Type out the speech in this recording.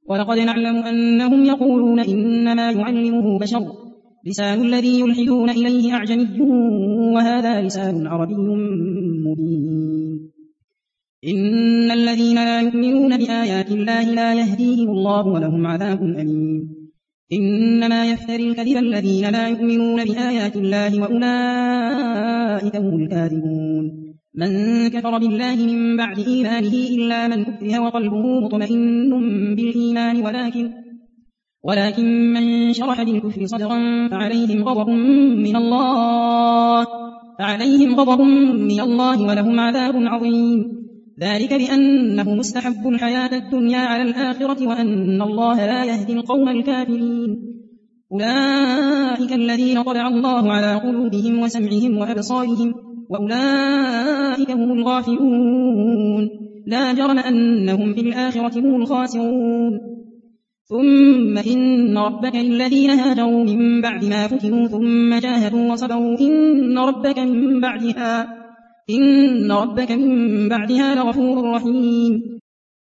ولقد نعلم أنهم يقولون إنما يعلمه بشر لسان الذي يلحدون إليه أعجمي وهذا لسان عربي مبين إن الذين لا يؤمنون بآيات الله لا يهديهم الله ولهم عذاب أليم إنما يفتري الكذب الذين لا يؤمنون بآيات الله وأولئك هم الكاذبون من كفر بالله من بعد إيمانه إلا من كفره وقلبه مطمئن بالإيمان ولكن من شرح بالكفر صدرا فعليهم غضب من الله ولهم عذاب عظيم ذلك بأنه مستحب الحياة الدنيا على الآخرة وأن الله لا يهدي القوم الكافرين أولئك الذين طبع الله على قلوبهم وسمعهم وأبصارهم وأولئك هم الغافلون لا جرم أنهم في الآخرة هم الخاسرون ثم إن ربك للذين هاجروا من بعد ما فتنوا ثم جاهدوا وصبروا إن ربك من بعدها لغفور رحيم